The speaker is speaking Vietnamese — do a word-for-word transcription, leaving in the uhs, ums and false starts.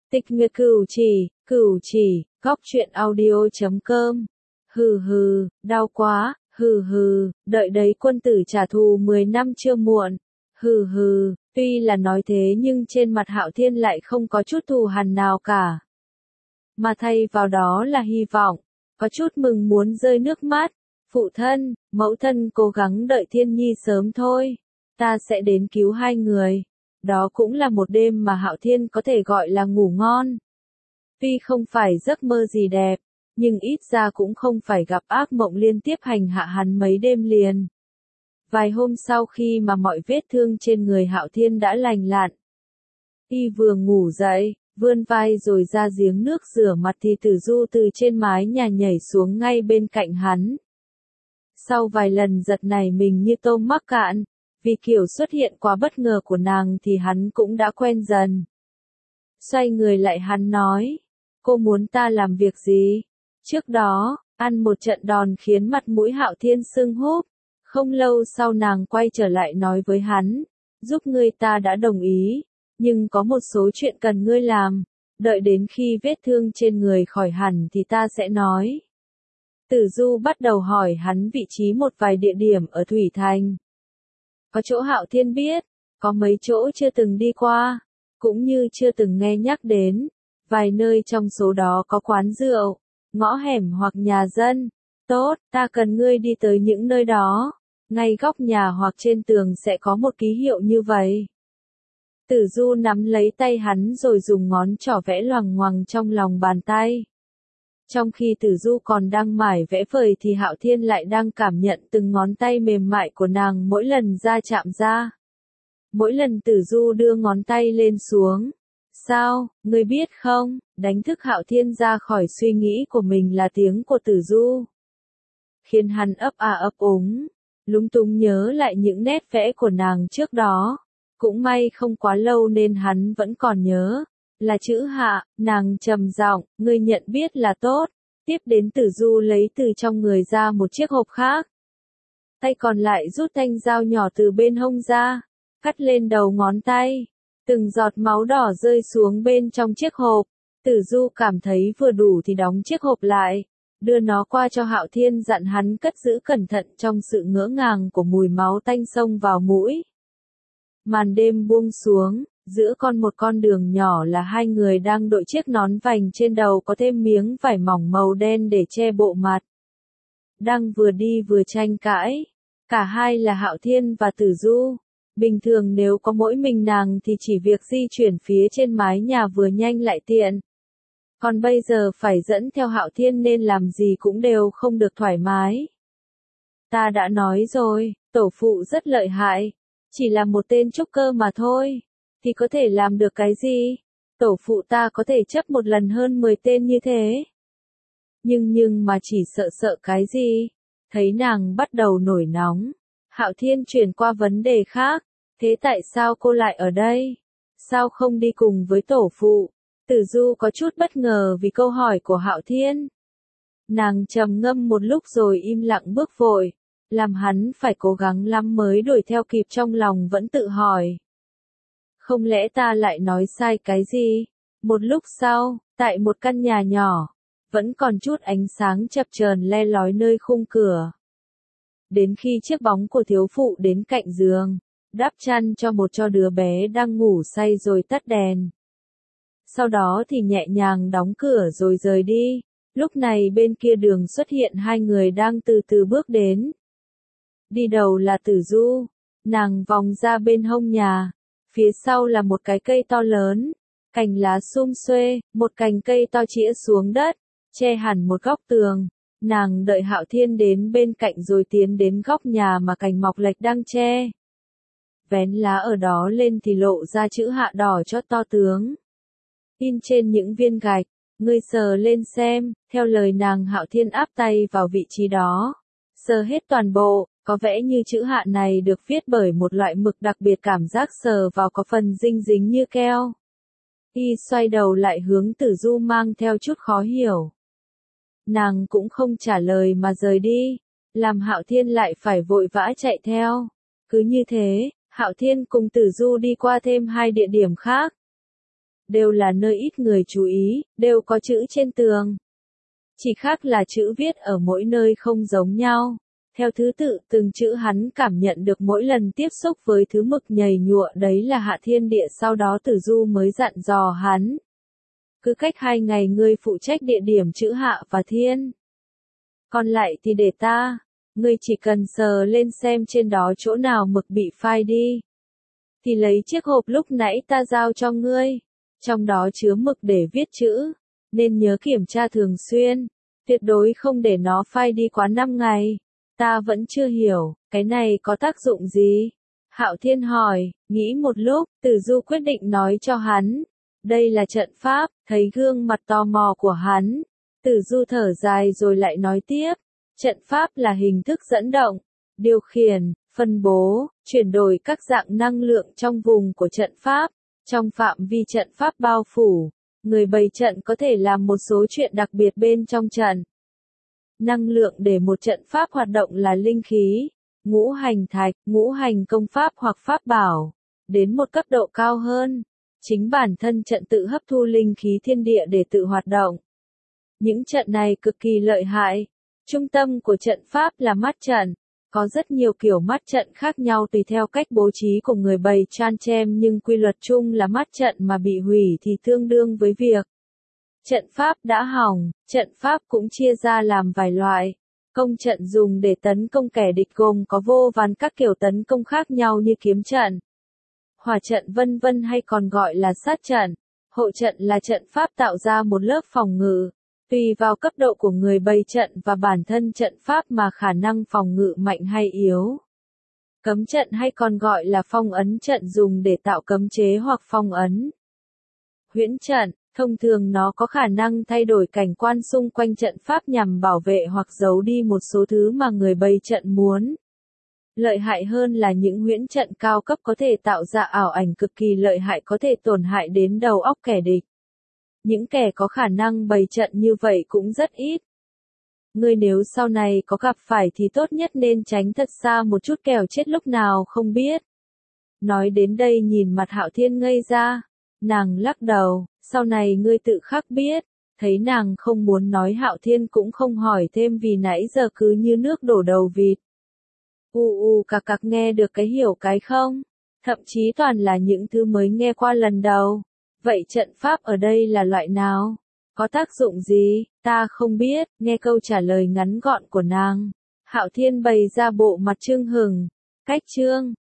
Tịch Nguyệt Cửu Chỉ, Cửu Chỉ, góc truyện audio chấm com. Hừ hừ, đau quá, hừ hừ, đợi đấy quân tử trả thù mười năm chưa muộn. Hừ hừ, tuy là nói thế nhưng trên mặt Hạo Thiên lại không có chút thù hằn nào cả. Mà thay vào đó là hy vọng, có chút mừng muốn rơi nước mắt. Phụ thân, mẫu thân cố gắng đợi Thiên Nhi sớm thôi. Ta sẽ đến cứu hai người. Đó cũng là một đêm mà Hạo Thiên có thể gọi là ngủ ngon. Tuy không phải giấc mơ gì đẹp, nhưng ít ra cũng không phải gặp ác mộng liên tiếp hành hạ hắn mấy đêm liền. Vài hôm sau khi mà mọi vết thương trên người Hạo Thiên đã lành lặn, y vừa ngủ dậy, vươn vai rồi ra giếng nước rửa mặt thì Tử Du từ trên mái nhà nhảy xuống ngay bên cạnh hắn. Sau vài lần giật nảy mình như tôm mắc cạn, vì kiểu xuất hiện quá bất ngờ của nàng thì hắn cũng đã quen dần. Xoay người lại hắn nói, cô muốn ta làm việc gì? Trước đó, ăn một trận đòn khiến mặt mũi Hạo Thiên sưng húp. Không lâu sau nàng quay trở lại nói với hắn, giúp ngươi ta đã đồng ý, nhưng có một số chuyện cần ngươi làm, đợi đến khi vết thương trên người khỏi hẳn thì ta sẽ nói. Tử Du bắt đầu hỏi hắn vị trí một vài địa điểm ở Thủy Thành. Có chỗ Hạo Thiên biết, có mấy chỗ chưa từng đi qua, cũng như chưa từng nghe nhắc đến, vài nơi trong số đó có quán rượu, ngõ hẻm hoặc nhà dân. Tốt, ta cần ngươi đi tới những nơi đó, ngay góc nhà hoặc trên tường sẽ có một ký hiệu như vậy. Tử Du nắm lấy tay hắn rồi dùng ngón trỏ vẽ loằng ngoằng trong lòng bàn tay. Trong khi Tử Du còn đang mải vẽ vời thì Hạo Thiên lại đang cảm nhận từng ngón tay mềm mại của nàng mỗi lần da chạm ra. Mỗi lần Tử Du đưa ngón tay lên xuống. Sao, ngươi biết không, đánh thức Hạo Thiên ra khỏi suy nghĩ của mình là tiếng của Tử Du. Khiến hắn ấp à ấp úng, lúng túng nhớ lại những nét vẽ của nàng trước đó. Cũng may không quá lâu nên hắn vẫn còn nhớ. Là chữ Hạ, nàng trầm giọng, ngươi nhận biết là tốt. Tiếp đến Tử Du lấy từ trong người ra một chiếc hộp khác. Tay còn lại rút thanh dao nhỏ từ bên hông ra, cắt lên đầu ngón tay. Từng giọt máu đỏ rơi xuống bên trong chiếc hộp. Tử Du cảm thấy vừa đủ thì đóng chiếc hộp lại, đưa nó qua cho Hạo Thiên dặn hắn cất giữ cẩn thận trong sự ngỡ ngàng của mùi máu tanh xông vào mũi. Màn đêm buông xuống. Giữa con một con đường nhỏ là hai người đang đội chiếc nón vành trên đầu có thêm miếng vải mỏng màu đen để che bộ mặt. Đang vừa đi vừa tranh cãi. Cả hai là Hạo Thiên và Tử Du. Bình thường nếu có mỗi mình nàng thì chỉ việc di chuyển phía trên mái nhà vừa nhanh lại tiện. Còn bây giờ phải dẫn theo Hạo Thiên nên làm gì cũng đều không được thoải mái. Ta đã nói rồi, tổ phụ rất lợi hại. Chỉ là một tên trúc cơ mà thôi. Thì có thể làm được cái gì? Tổ phụ ta có thể chấp một lần hơn mười tên như thế. Nhưng nhưng mà chỉ sợ sợ cái gì? Thấy nàng bắt đầu nổi nóng. Hạo Thiên chuyển qua vấn đề khác. Thế tại sao cô lại ở đây? Sao không đi cùng với tổ phụ? Tử Du có chút bất ngờ vì câu hỏi của Hạo Thiên. Nàng trầm ngâm một lúc rồi im lặng bước vội. Làm hắn phải cố gắng lắm mới đuổi theo kịp, trong lòng vẫn tự hỏi. Không lẽ ta lại nói sai cái gì? Một lúc sau, tại một căn nhà nhỏ, vẫn còn chút ánh sáng chập chờn le lói nơi khung cửa. Đến khi chiếc bóng của thiếu phụ đến cạnh giường, đắp chăn cho một cho đứa bé đang ngủ say rồi tắt đèn. Sau đó thì nhẹ nhàng đóng cửa rồi rời đi. Lúc này bên kia đường xuất hiện hai người đang từ từ bước đến. Đi đầu là Tử Du, nàng vòng ra bên hông nhà. Phía sau là một cái cây to lớn, cành lá sum xuê, một cành cây to chĩa xuống đất, che hẳn một góc tường. Nàng đợi Hạo Thiên đến bên cạnh rồi tiến đến góc nhà mà cành mọc lệch đang che. Vén lá ở đó lên thì lộ ra chữ Hạ đỏ chót to tướng. In trên những viên gạch, ngươi sờ lên xem, theo lời nàng Hạo Thiên áp tay vào vị trí đó. Sờ hết toàn bộ. Có vẻ như chữ Hạ này được viết bởi một loại mực đặc biệt, cảm giác sờ vào có phần dinh dính như keo. Y xoay đầu lại hướng Tử Du mang theo chút khó hiểu. Nàng cũng không trả lời mà rời đi, làm Hạo Thiên lại phải vội vã chạy theo. Cứ như thế, Hạo Thiên cùng Tử Du đi qua thêm hai địa điểm khác. đều là nơi ít người chú ý, đều có chữ trên tường. Chỉ khác là chữ viết ở mỗi nơi không giống nhau. Theo thứ tự từng chữ hắn cảm nhận được mỗi lần tiếp xúc với thứ mực nhầy nhụa đấy là Hạ Thiên Địa, sau đó Tử Du mới dặn dò hắn. Cứ cách hai ngày ngươi phụ trách địa điểm chữ Hạ và Thiên. Còn lại thì để ta, ngươi chỉ cần sờ lên xem trên đó chỗ nào mực bị phai đi. Thì lấy chiếc hộp lúc nãy ta giao cho ngươi, trong đó chứa mực để viết chữ, nên nhớ kiểm tra thường xuyên, tuyệt đối không để nó phai đi quá năm ngày. Ta vẫn chưa hiểu, cái này có tác dụng gì? Hạo Thiên hỏi, nghĩ một lúc, Tử Du quyết định nói cho hắn. Đây là trận pháp, thấy gương mặt tò mò của hắn. Tử Du thở dài rồi lại nói tiếp. Trận pháp là hình thức dẫn động, điều khiển, phân bố, chuyển đổi các dạng năng lượng trong vùng của trận pháp. Trong phạm vi trận pháp bao phủ, người bày trận có thể làm một số chuyện đặc biệt bên trong trận. Năng lượng để một trận pháp hoạt động là linh khí, ngũ hành thạch, ngũ hành công pháp hoặc pháp bảo. Đến một cấp độ cao hơn, chính bản thân trận tự hấp thu linh khí thiên địa để tự hoạt động. Những trận này cực kỳ lợi hại. Trung tâm của trận pháp là mắt trận. Có rất nhiều kiểu mắt trận khác nhau tùy theo cách bố trí của người bày tran chem, nhưng quy luật chung là mắt trận mà bị hủy thì tương đương với việc trận pháp đã hỏng. Trận pháp cũng chia ra làm vài loại. Công trận dùng để tấn công kẻ địch gồm có vô vàn các kiểu tấn công khác nhau như kiếm trận, hỏa trận vân vân, hay còn gọi là sát trận. Hộ trận là trận pháp tạo ra một lớp phòng ngự, tùy vào cấp độ của người bày trận và bản thân trận pháp mà khả năng phòng ngự mạnh hay yếu. Cấm trận hay còn gọi là phong ấn trận dùng để tạo cấm chế hoặc phong ấn. Huyễn trận, thông thường nó có khả năng thay đổi cảnh quan xung quanh trận pháp nhằm bảo vệ hoặc giấu đi một số thứ mà người bày trận muốn. Lợi hại hơn là những huyễn trận cao cấp có thể tạo ra ảo ảnh cực kỳ lợi hại, có thể tổn hại đến đầu óc kẻ địch. Những kẻ có khả năng bày trận như vậy cũng rất ít. Ngươi nếu sau này có gặp phải thì tốt nhất nên tránh thật xa một chút, kẻo chết lúc nào không biết. Nói đến đây nhìn mặt Hạo Thiên ngây ra. Nàng lắc đầu, sau này ngươi tự khắc biết. Thấy nàng không muốn nói, Hạo Thiên cũng không hỏi thêm vì nãy giờ cứ như nước đổ đầu vịt. U u cạc cạc, nghe được cái hiểu cái không? Thậm chí toàn là những thứ mới nghe qua lần đầu. Vậy trận pháp ở đây là loại nào? Có tác dụng gì? Ta không biết. Nghe câu trả lời ngắn gọn của nàng, Hạo Thiên bày ra bộ mặt chưng hừng. Cách chương